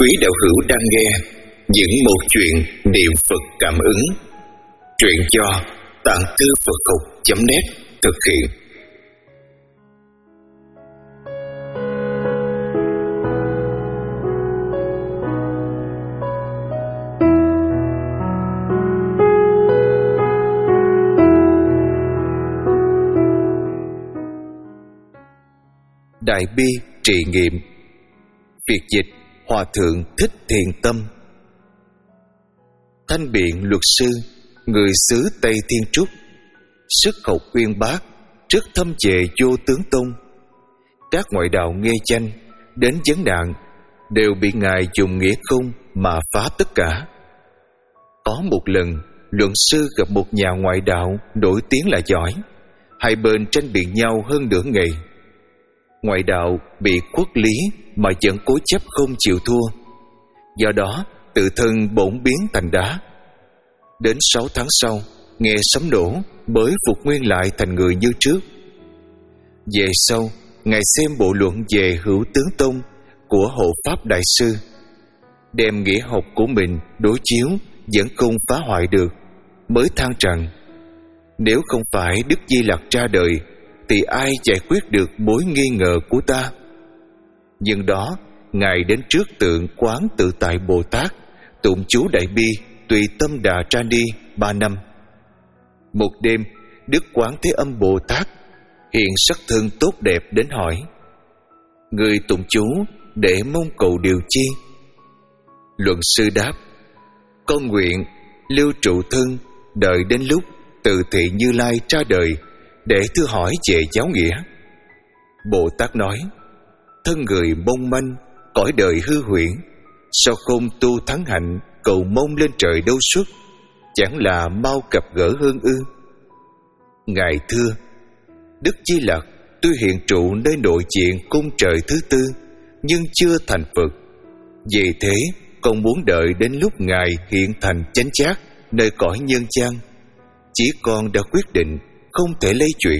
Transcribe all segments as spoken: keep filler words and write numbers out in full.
Quý đạo hữu đang nghe những một chuyện niệm Phật cảm ứng. Truyện do Tạng Thư Phật Học chấm net thực hiện. Đại bi trị nghiệm. Việt dịch Hòa thượng Thích Thiền Tâm. Thanh biện luật sư, người xứ Tây Thiên Trúc, sức học uyên bác, rất thâm về vô tướng tông. Các ngoại đạo nghe danh đến vấn nạn đều bị ngài dùng nghĩa không mà phá tất cả. Có một lần, luận sư gặp một nhà ngoại đạo nổi tiếng là giỏi, hai bên tranh biện nhau hơn nửa ngày. Ngoại đạo bị khuất lý mà vẫn cố chấp không chịu thua, do đó tự thân bổn biến thành đá. Đến sáu tháng sau, nghe sấm nổ mới phục nguyên lại thành người như trước. Về sau, ngài xem bộ luận về hữu tướng tông của Hộ Pháp Đại Sư, đem nghĩa học của mình đối chiếu vẫn không phá hoại được, mới than rằng nếu không phải Đức Di Lặc ra đời thì ai giải quyết được mối nghi ngờ của ta. Nhưng đó, ngài đến trước tượng Quán Tự Tại Bồ Tát, tụng chú Đại Bi Tùy Tâm Đà Tra Ni ba năm. Một đêm, Đức Quán Thế Âm Bồ Tát hiện sắc thân tốt đẹp đến hỏi: người tụng chú để mong cầu điều chi? Luận sư đáp: con nguyện lưu trụ thân, đợi đến lúc Từ Thị Như Lai ra đời để thưa hỏi về giáo nghĩa. Bồ Tát nói: thân người mong manh, cõi đời hư huyễn, sao không tu thắng hạnh, cầu mong lên trời đâu xuất, chẳng là mau gặp gỡ hơn ư? Ngài thưa: Đức Di Lặc tuy hiện trụ nơi nội diện cung trời thứ tư, nhưng chưa thành Phật. Vì thế con muốn đợi đến lúc ngài hiện thành chánh giác nơi cõi nhân gian. Chỉ con đã quyết định không thể lay chuyển.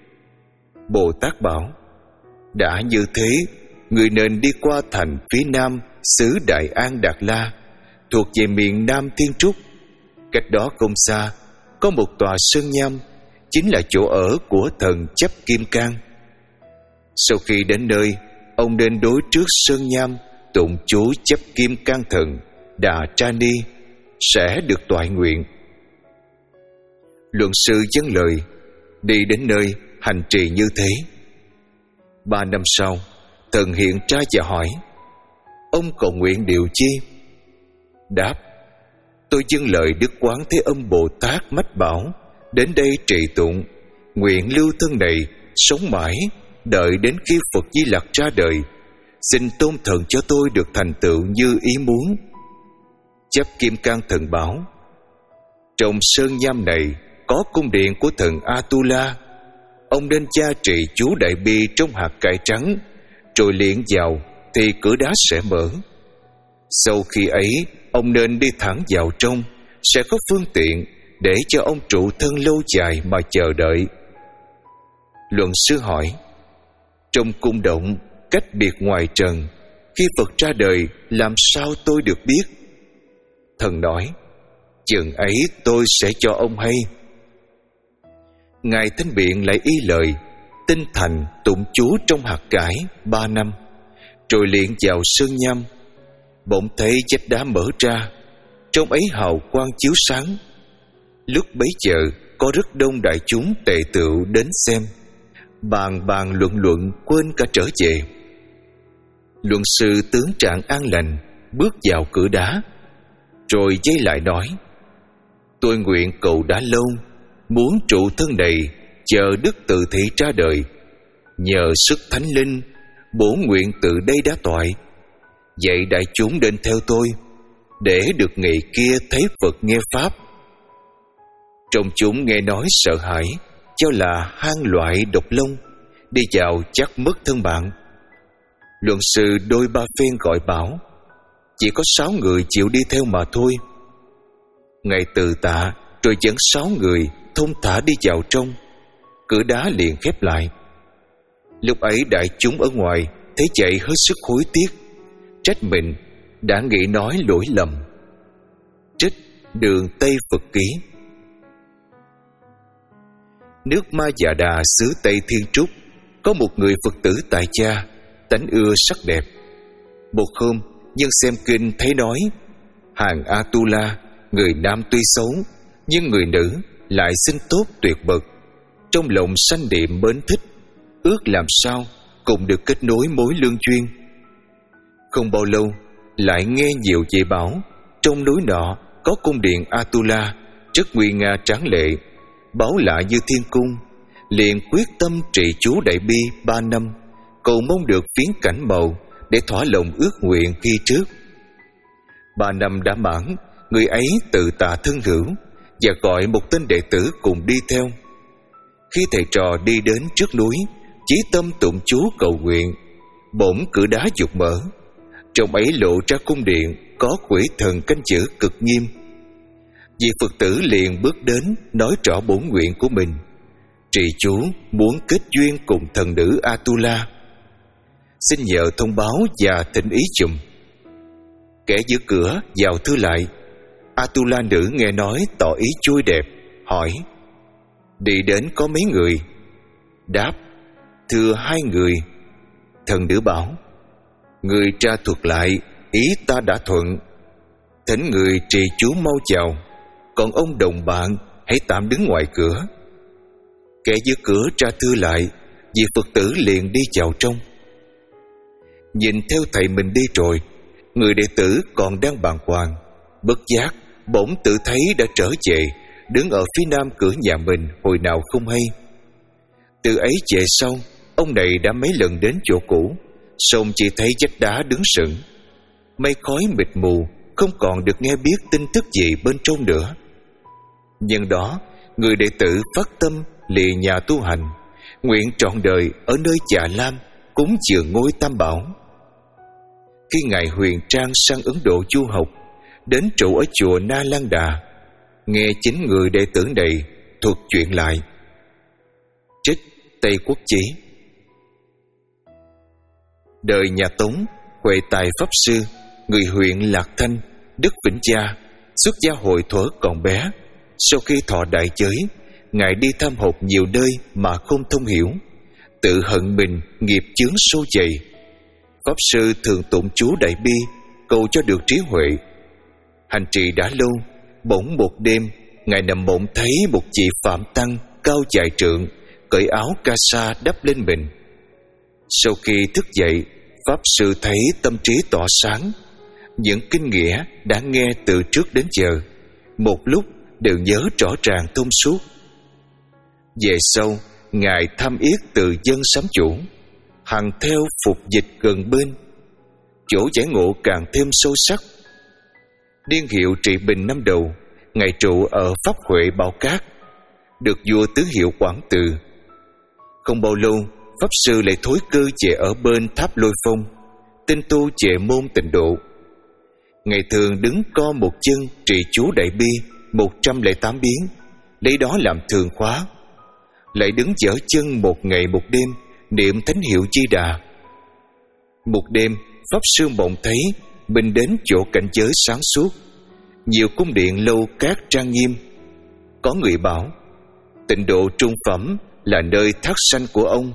Bồ Tát bảo: đã như thế, người nên đi qua thành phía nam xứ Đại An Đạt La, thuộc về miền Nam Thiên Trúc. Cách đó không xa có một tòa sơn nham, chính là chỗ ở của thần Chấp Kim Cang. Sau khi đến nơi, ông nên đối trước sơn nham tụng chú Chấp Kim Cang Thần Đà Tra Ni, sẽ được toại nguyện. Luận sư dâng lời, đi đến nơi hành trì như thế. Ba năm sau, thần hiện ra và hỏi: ông cầu nguyện điều chi? Đáp: tôi dâng lời Đức Quán Thế Âm Bồ Tát mách bảo, đến đây trì tụng, nguyện lưu thân này sống mãi, đợi đến khi Phật Di Lặc ra đời, xin tôn thần cho tôi được thành tựu như ý muốn. Chấp Kim Cang Thần bảo: trong sơn nham này có cung điện của thần Atula, ông nên gia trì chú Đại Bi trong hạt cải trắng, rồi liệng vào thì cửa đá sẽ mở. Sau khi ấy, ông nên đi thẳng vào trong, sẽ có phương tiện để cho ông trụ thân lâu dài mà chờ đợi. Luận sư hỏi: trong cung động cách biệt ngoài trần, khi Phật ra đời làm sao tôi được biết? Thần nói: chừng ấy tôi sẽ cho ông hay. Ngài Thanh Biện lại y lời, tinh thành tụng chú trong hạt cải ba năm, rồi liền vào sơn nham. Bỗng thấy vách đá mở ra, trong ấy hào quang chiếu sáng. Lúc bấy giờ có rất đông đại chúng tề tựu đến xem, bàn bàn luận luận quên cả trở về. Luận sư tướng trạng an lành bước vào cửa đá, rồi dây lại nói: tôi nguyện cầu đã lâu, muốn trụ thân này chờ Đức Từ Thị ra đời. Nhờ sức thánh linh, bổn nguyện từ đây đã toại. Vậy đại chúng đến theo tôi, để được ngày kia thấy Phật nghe pháp. Trong chúng nghe nói sợ hãi, cho là hang loại độc long, đi vào chắc mất thân bạn. Luận sư đôi ba phen gọi bảo, chỉ có sáu người chịu đi theo mà thôi. Ngài từ tạ, rồi dẫn sáu người thông thả đi vào trong. Cửa đá liền khép lại. Lúc ấy đại chúng ở ngoài thấy vậy hết sức hối tiếc, trách mình đã nghĩ nói lỗi lầm. Trích Đường Tây Phật Ký. Nước Ma Già Đà xứ Tây Thiên Trúc có một người Phật tử tại gia, tánh ưa sắc đẹp. Một hôm, nhân xem kinh thấy nói, hàng Atula, người nam tuy xấu, nhưng người nữ lại xinh tốt tuyệt bậc, trong lòng sanh niệm mến thích, ước làm sao cùng được kết nối mối lương duyên. Không bao lâu, lại nghe nhiều dạy bảo trong núi nọ có cung điện Atula rất nguy nga tráng lệ, báu lạ như thiên cung. Liền quyết tâm trì chú đại bi ba năm, cầu mong được phiến cảnh màu để thỏa lòng ước nguyện khi trước. Ba năm đã mãn, người ấy tự tạ thân hữu và gọi một tên đệ tử cùng đi theo. Khi thầy trò đi đến trước núi, chí tâm tụng chú cầu nguyện, bỗng cửa đá giục mở, trong ấy lộ ra cung điện có quỷ thần canh giữ cực nghiêm. Vị Phật tử liền bước đến nói rõ bổn nguyện của mình, trì chú muốn kết duyên cùng thần nữ Atula, xin nhờ thông báo và thỉnh ý chùm. Kẻ giữ cửa vào thưa lại. Atula nữ nghe nói tỏ ý vui đẹp, hỏi, đi đến có mấy người? Đáp, thưa hai người. Thần nữ bảo, người tra thuật lại, ý ta đã thuận, thỉnh người trì chú mau chào, còn ông đồng bạn hãy tạm đứng ngoài cửa. Kẻ giữ cửa ra thưa lại, vị Phật tử liền đi vào trong. Nhìn theo thầy mình đi rồi, người đệ tử còn đang bàng hoàng, bất giác bỗng tự thấy đã trở về, đứng ở phía nam cửa nhà mình hồi nào không hay. Từ ấy về sau, ông này đã mấy lần đến chỗ cũ, song chỉ thấy vách đá đứng sững, mây khói mịt mù, không còn được nghe biết tin tức gì bên trong nữa. Nhân đó, người đệ tử phát tâm lìa nhà tu hành, nguyện trọn đời ở nơi Chà Lam cúng dường ngôi Tam Bảo. Khi ngài Huyền Trang sang Ấn Độ du học, đến trụ ở chùa Na Lan Đà, nghe chính người đệ tử này thuật chuyện lại. Trích Tây Quốc Chí. Đời nhà Tống, Huệ Tài Pháp Sư, người huyện Lạc Thanh, Đức Vĩnh Gia, xuất gia hồi thuở còn bé. Sau khi thọ đại giới, ngài đi thăm học nhiều nơi mà không thông hiểu, tự hận mình nghiệp chướng sâu dày. Pháp sư thường tụng chú đại bi, cầu cho được trí huệ. Hành trì đã lâu, bỗng một đêm, ngài nằm mộng thấy một vị phạm tăng cao dài trượng, cởi áo ca sa đắp lên mình. Sau khi thức dậy, Pháp sư thấy tâm trí tỏ sáng, những kinh nghĩa đã nghe từ trước đến giờ, một lúc đều nhớ rõ ràng thông suốt. Về sau, ngài tham yết từ dân sám chủ, hằng theo phục dịch gần bên, chỗ giải ngộ càng thêm sâu sắc. Niên hiệu trị bình năm đầu, ngài trụ ở Pháp Huệ Bảo Cát, được vua tứ hiệu quản từ. Không bao lâu, Pháp sư lại thối cơ về ở bên tháp Lôi Phong, tinh tu về môn Tịnh Độ. Ngày thường đứng co một chân trì chú đại bi một trăm lẻ tám biến, lấy đó làm thường khóa. Lại đứng dở chân một ngày một đêm niệm thánh hiệu Di Đà. Một đêm, Pháp sư mộng thấy mình đến chỗ cảnh giới sáng suốt, nhiều cung điện lâu cát trang nghiêm. Có người bảo, Tịnh Độ trung phẩm là nơi thác sanh của ông.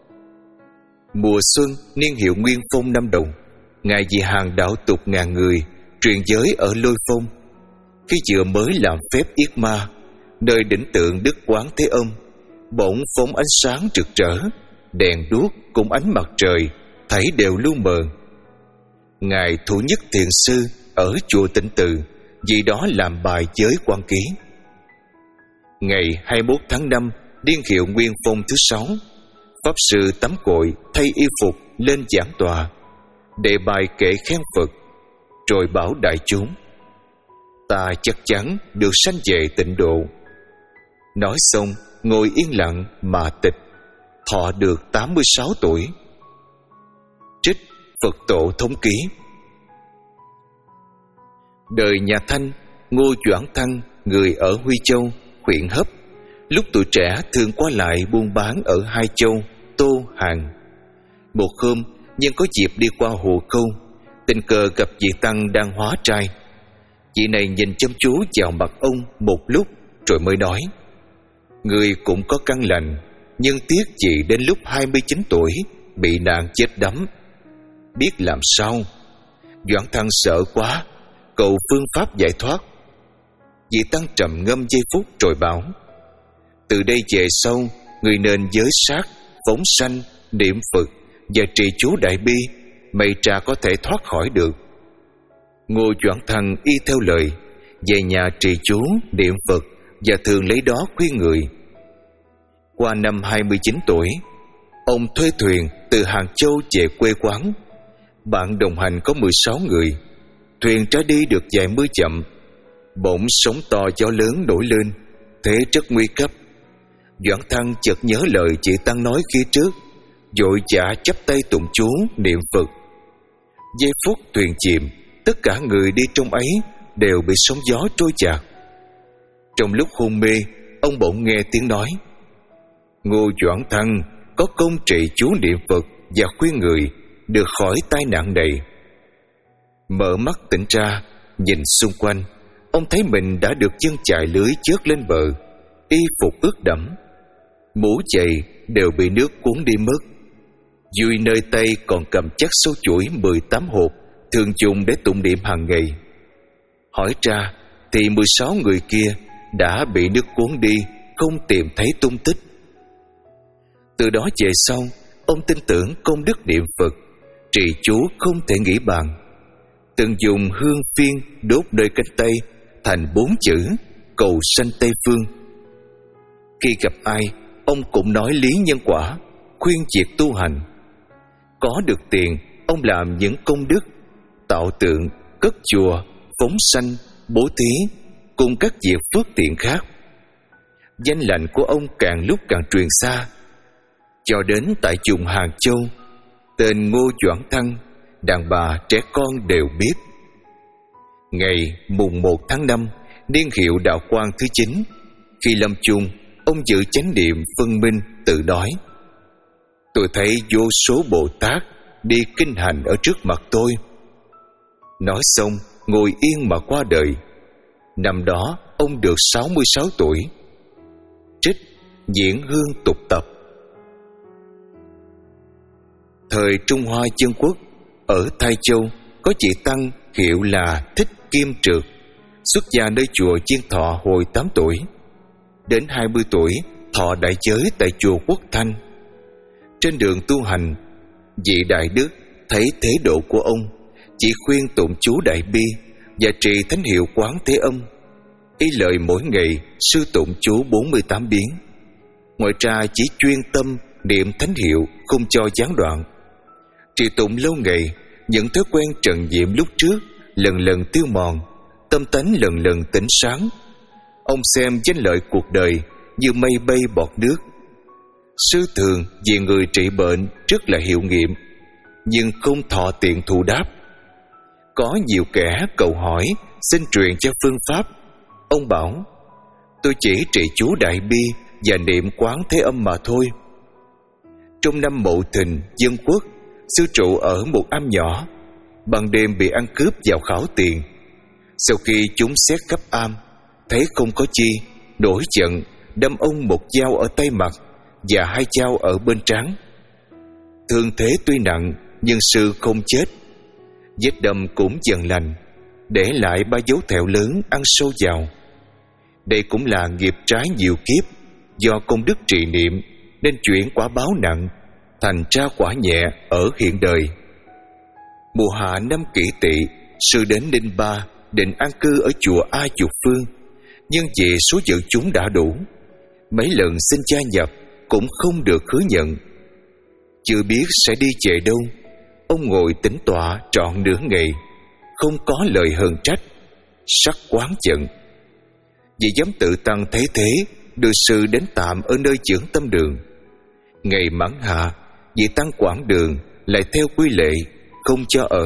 Mùa xuân, niên hiệu Nguyên Phong năm đồng, ngài vì hàng đạo tục ngàn người truyền giới ở Lôi Phong. Khi vừa mới làm phép yết ma, nơi đỉnh tượng Đức Quán Thế Âm bỗng phóng ánh sáng rực rỡ, đèn đuốc cùng ánh mặt trời thấy đều lu mờ. Ngài Thủ Nhất Thiền Sư ở chùa Tịnh Từ vì đó làm bài giới quan ký. Ngày hai mươi mốt tháng năm, niên hiệu Nguyên Phong thứ sáu, Pháp sư tắm gội thay y phục lên giảng tòa, đề bài kệ khen Phật, rồi bảo đại chúng, ta chắc chắn được sanh về Tịnh Độ. Nói xong, ngồi yên lặng mà tịch, thọ được tám mươi sáu tuổi. Trích Phật Tổ Thống Ký. Đời nhà Thanh, Ngô Doãn Thăng, người ở Huy Châu, huyện Hấp, lúc tuổi trẻ thường qua lại buôn bán ở hai châu Tô, Hàn. Một hôm, nhân có dịp đi qua Hồ Câu, tình cờ gặp vị tăng đang hóa trai. Vị này nhìn chăm chú vào mặt ông một lúc rồi mới nói: "Người cũng có căn lành, nhưng tiếc chị đến lúc hai mươi chín tuổi bị nạn chết đắm. Biết làm sao?" Doãn Thăng sợ quá, cầu phương pháp giải thoát. Vị tăng trầm ngâm giây phút rồi bảo: "Từ đây về sau, người nên giới sát, phóng sanh, niệm Phật và trì chú Đại Bi, may ra có thể thoát khỏi được." Ngô Doãn Thăng y theo lời, về nhà trì chú, niệm Phật và thường lấy đó khuyên người. Qua năm hai mươi chín tuổi, ông thuê thuyền từ Hàng Châu về quê quán. Bạn đồng hành có mười sáu người. Thuyền ra đi được vài mươi dặm, bỗng sóng to gió lớn nổi lên, thế rất nguy cấp. Doãn Thăng chợt nhớ lời chị tăng nói khi trước, vội vã chắp tay tụng chú niệm Phật. Giây phút thuyền chìm, tất cả người đi trong ấy đều bị sóng gió trôi dạt. Trong lúc hôn mê, ông bỗng nghe tiếng nói: "Ngô Doãn Thăng có công trì chú niệm Phật và khuyên người được khỏi tai nạn này." Mở mắt tỉnh ra, nhìn xung quanh, ông thấy mình đã được dân chài lưới chớt lên bờ, y phục ướt đẫm, mũ giày đều bị nước cuốn đi mất. Dùi nơi tay còn cầm chắc sâu chuỗi mười tám hộp thường dùng để tụng niệm hàng ngày. Hỏi ra thì mười sáu người kia đã bị nước cuốn đi, không tìm thấy tung tích. Từ đó về sau, ông tin tưởng công đức niệm Phật, trì chú không thể nghĩ bàn. Từng dùng hương phiên đốt nơi cánh tay thành bốn chữ cầu sanh Tây Phương. Khi gặp ai, ông cũng nói lý nhân quả, khuyên việc tu hành. Có được tiền, ông làm những công đức, tạo tượng, cất chùa, phóng sanh, bố thí cùng các việc phước thiện khác. Danh lành của ông càng lúc càng truyền xa, cho đến tại vùng Hàng Châu, tên Ngô Doãn Thăng, đàn bà trẻ con đều biết. Ngày mùng một tháng năm, niên hiệu đạo quan thứ chín, khi lâm chung, ông dự chánh niệm phân minh tự nói: "Tôi thấy vô số Bồ Tát đi kinh hành ở trước mặt tôi." Nói xong, ngồi yên mà qua đời. Năm đó, ông được sáu mươi sáu tuổi. Trích Diễn Hương tục tập. Thời Trung Hoa Dân Quốc, ở Thái Châu có chị tăng hiệu là Thích Kim Trược, xuất gia nơi chùa Chiên Thọ hồi tám tuổi. Đến hai mươi tuổi, thọ đại giới tại chùa Quốc Thanh. Trên đường tu hành, vị đại đức thấy thế độ của ông, chỉ khuyên tụng chú Đại Bi và trì thánh hiệu Quán Thế Âm. Ý lợi mỗi ngày sư tụng chú bốn mươi tám biến. Ngoài ra chỉ chuyên tâm niệm thánh hiệu, không cho gián đoạn. Trì tụng lâu ngày, những thói quen trần nhiễm lúc trước lần lần tiêu mòn, tâm tánh lần lần tỉnh sáng. Ông xem danh lợi cuộc đời như mây bay bọt nước. Sư thường vì người trị bệnh rất là hiệu nghiệm, nhưng không thọ tiện thù đáp. Có nhiều kẻ cầu hỏi xin truyền cho phương pháp. Ông bảo: "Tôi chỉ trì chú Đại Bi và niệm Quán Thế Âm mà thôi." Trong năm Mậu Thìn Dân Quốc, sư trụ ở một am nhỏ, ban đêm bị ăn cướp vào khảo tiền. Sau khi chúng xét khắp am, thấy không có chi, nổi giận đâm ông một dao ở tay mặt và hai dao ở bên trán. Thương thế tuy nặng nhưng sư không chết. Vết đâm cũng dần lành, để lại ba dấu thẹo lớn ăn sâu vào. Đây cũng là nghiệp trái nhiều kiếp, do công đức trì niệm nên chuyển quả báo nặng thành ra quả nhẹ ở hiện đời. Mùa hạ năm Kỷ Tỵ, sư đến Ninh Ba định an cư ở chùa A Dục Phương, nhưng vì số dự chúng đã đủ, mấy lần xin gia nhập cũng không được hứa nhận. Chưa biết sẽ đi về đâu, ông ngồi tĩnh tọa trọn nửa ngày, không có lời hờn trách, sắc quán giận. Vì giám tự tăng thấy thế, đưa sư đến tạm ở nơi dưỡng tâm đường. Ngày mãn hạ, vị tăng quản đường lại theo quy lệ không cho ở.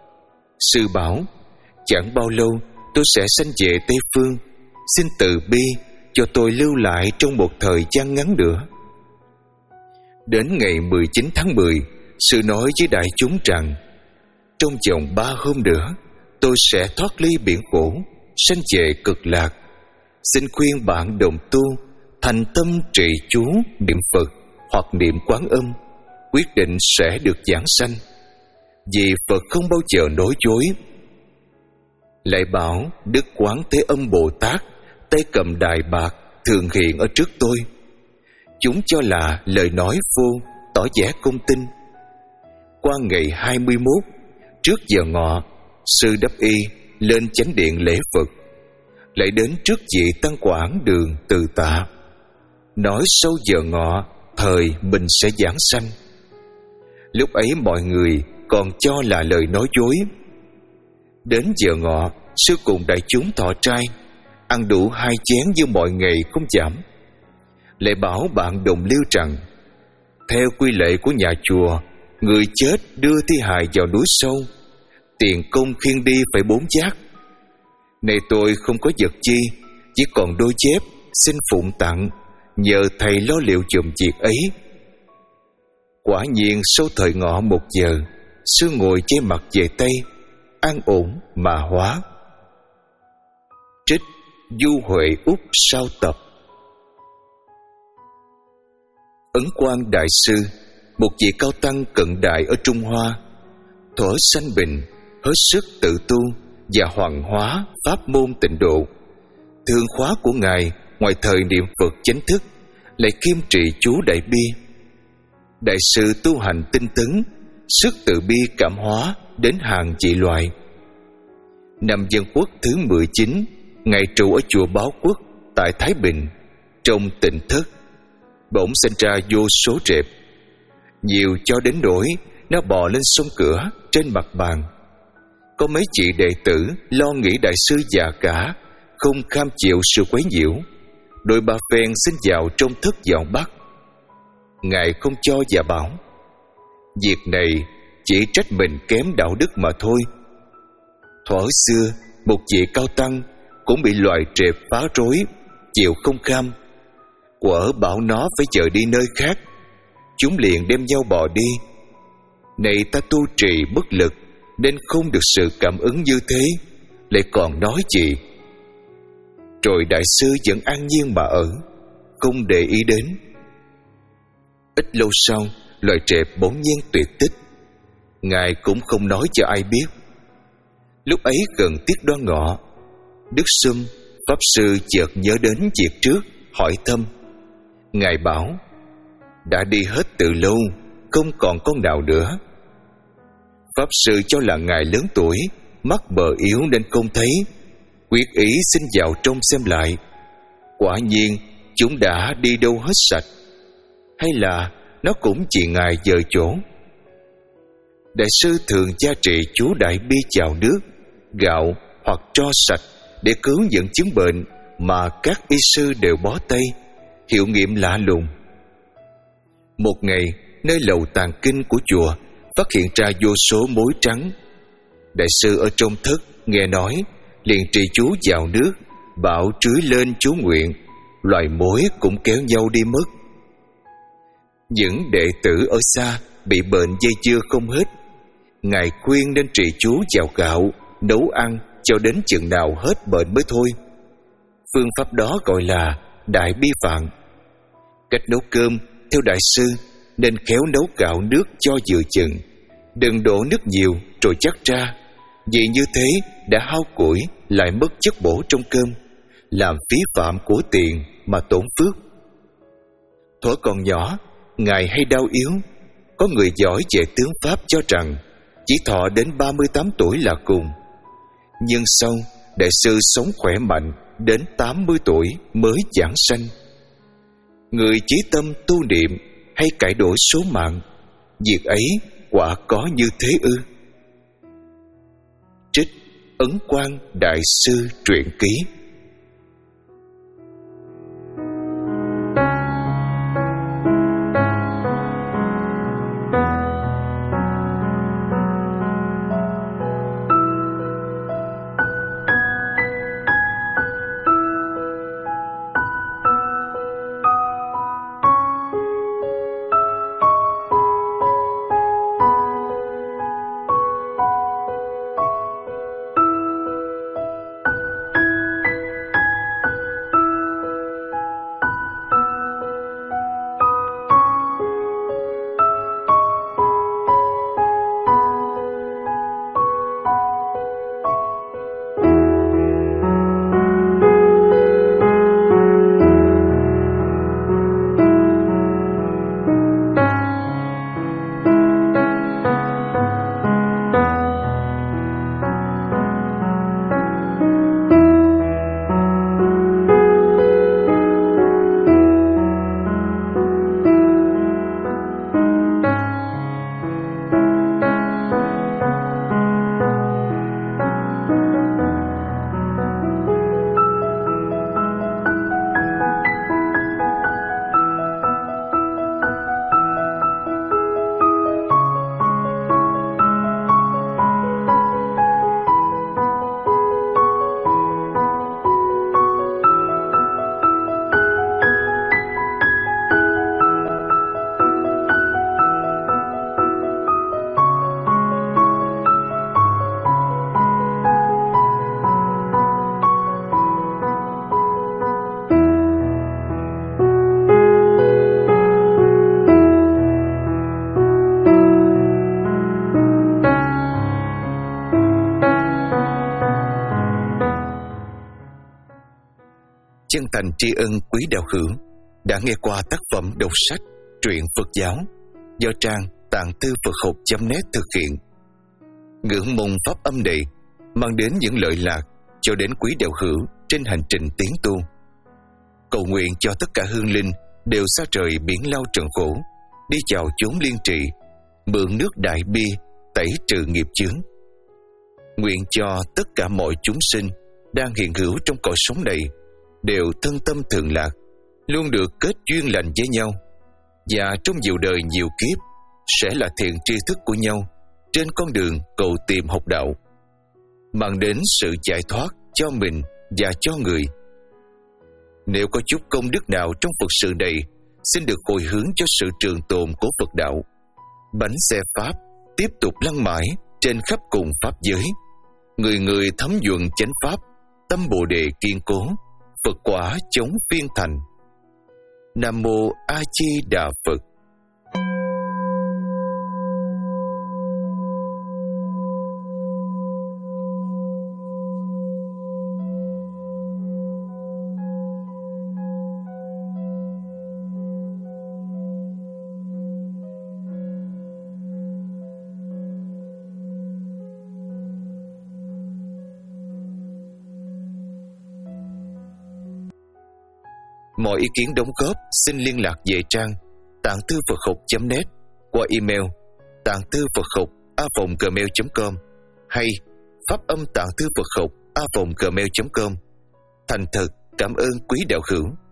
Sư bảo: "Chẳng bao lâu tôi sẽ sanh về Tây Phương, xin từ bi cho tôi lưu lại trong một thời gian ngắn nữa." Đến ngày mười chín tháng mười, sư nói với đại chúng rằng: trong vòng ba hôm nữa tôi sẽ thoát ly biển khổ, sanh về cực lạc. Xin khuyên bạn đồng tu thành tâm trì chú niệm Phật hoặc niệm Quán Âm, quyết định sẽ được giảng sanh, vì Phật không bao giờ nói dối. Lại bảo Đức Quán Thế Âm Bồ Tát tay cầm đài bạc thường hiện ở trước tôi. Chúng cho là lời nói vô, tỏ vẻ công tin. Qua ngày hai mươi mốt, trước giờ ngọ, sư Đắp Y lên chánh điện lễ Phật, lại đến trước vị tăng quản Đường Từ Tạ, nói sau giờ ngọ thời mình sẽ giảng sanh. Lúc ấy mọi người còn cho là lời nói dối. Đến giờ ngọ, sư cùng đại chúng thọ trai, ăn đủ hai chén như mọi ngày không giảm. Lại bảo bạn đồng liêu rằng, theo quy lệ của nhà chùa, người chết đưa thi hài vào núi sâu, tiền công khiêng đi phải bốn giác. Này tôi không có vật chi, chỉ còn đôi dép, xin phụng tặng, nhờ thầy lo liệu giùm việc ấy. Quả nhiên sau thời ngọ một giờ, sư ngồi che mặt về Tây, an ổn mà hóa. Trích Du Huệ Úc sao tập. Ấn Quang Đại Sư, một vị cao tăng cận đại ở Trung Hoa, thuở sanh bình hết sức tự tu và hoàn hóa pháp môn tịnh độ. Thường khóa của ngài ngoài thời niệm Phật chánh thức, lại kiêm trì chú đại bi. Đại sư tu hành tinh tấn, sức từ bi cảm hóa đến hàng dị loại. Năm Dân Quốc thứ mười chín, ngài trụ ở chùa Báo Quốc tại Thái Bình, trong Tịnh Thất. Bỗng sinh ra vô số rệp, nhiều cho đến nỗi nó bò lên sông cửa trên mặt bàn. Có mấy chị đệ tử lo nghĩ đại sư già cả, không kham chịu sự quấy nhiễu, đôi ba phen xin vào trong thất vào bắt. Ngài không cho và bảo, việc này chỉ trách mình kém đạo đức mà thôi. Thuở xưa, một vị cao tăng cũng bị loài trệp phá rối, chịu không kham, quở bảo nó phải chờ đi nơi khác. Chúng liền đem nhau bò đi. Này ta tu trì bất lực, nên không được sự cảm ứng như thế, lại còn nói gì? Rồi đại sư vẫn an nhiên mà ở, không để ý đến. Ít lâu sau, loài trệp bỗng nhiên tuyệt tích. Ngài cũng không nói cho ai biết. Lúc ấy gần tiết Đoan Ngọ, Đức Sum Pháp Sư chợt nhớ đến việc trước, hỏi thăm. Ngài bảo, đã đi hết từ lâu, không còn con nào nữa. Pháp Sư cho là ngài lớn tuổi, mắt bờ yếu nên không thấy, quyết ý xin vào trong xem lại. Quả nhiên chúng đã đi đâu hết sạch, hay là nó cũng chỉ ngài dời chỗ. Đại sư thường gia trị chú đại bi chào nước, gạo hoặc tro sạch để cứu những chứng bệnh mà các y sư đều bó tay, hiệu nghiệm lạ lùng. Một ngày, nơi lầu tàng kinh của chùa phát hiện ra vô số mối trắng. Đại sư ở trong thất nghe nói, liền trì chú vào nước, bảo trưới lên chú nguyện, loài mối cũng kéo nhau đi mất. Những đệ tử ở xa bị bệnh dây dưa không hết. Ngài khuyên nên trì chú vào gạo, nấu ăn cho đến chừng nào hết bệnh mới thôi. Phương pháp đó gọi là đại bi phạn. Cách nấu cơm theo đại sư nên khéo nấu gạo nước cho vừa chừng, đừng đổ nước nhiều rồi chắc ra, vì như thế đã hao củi lại mất chất bổ trong cơm, làm phí phạm của tiền mà tổn phước. Thuở còn nhỏ, ngài hay đau yếu. Có người giỏi về tướng pháp cho rằng chỉ thọ đến ba mươi tám tuổi là cùng. Nhưng sau, đại sư sống khỏe mạnh đến tám mươi tuổi mới giảng sanh. Người chí tâm tu niệm hay cải đổi số mạng, việc ấy quả có như thế ư? Trích Ấn Quang Đại Sư truyện ký. thành tri ân quý đạo hữu đã nghe qua tác phẩm đọc sách truyện Phật giáo do trang tạng thư Phật học chấm net thực hiện. Ngưỡng mong pháp âm này mang đến những lợi lạc cho đến quý đạo hữu trên hành trình tiến tu. Cầu nguyện cho tất cả hương linh đều xa trời biển lao trần khổ, đi vào chốn liên trị, mượn nước đại bi tẩy trừ nghiệp chướng. Nguyện cho tất cả mọi chúng sinh đang hiện hữu trong cõi sống này đều thân tâm thường lạc, luôn được kết duyên lành với nhau, và trong nhiều đời nhiều kiếp sẽ là thiện tri thức của nhau trên con đường cầu tìm học đạo, mang đến sự giải thoát cho mình và cho người. Nếu có chút công đức nào trong Phật sự này, xin được hồi hướng cho sự trường tồn của Phật đạo. Bánh xe Pháp tiếp tục lăn mãi trên khắp cùng Pháp giới. Người người thấm nhuận chánh Pháp, tâm Bồ Đề kiên cố, Phật quả chống phiên thành. Nam Mô A Di Đà Phật. Mọi ý kiến đóng góp xin liên lạc về trang tạng thư Phật học chấm net qua email tạng thư Phật học a vòng gmail chấm com hay pháp âm tạng thư Phật học a vòng gmail chấm com. Thành thật cảm ơn quý đạo hữu.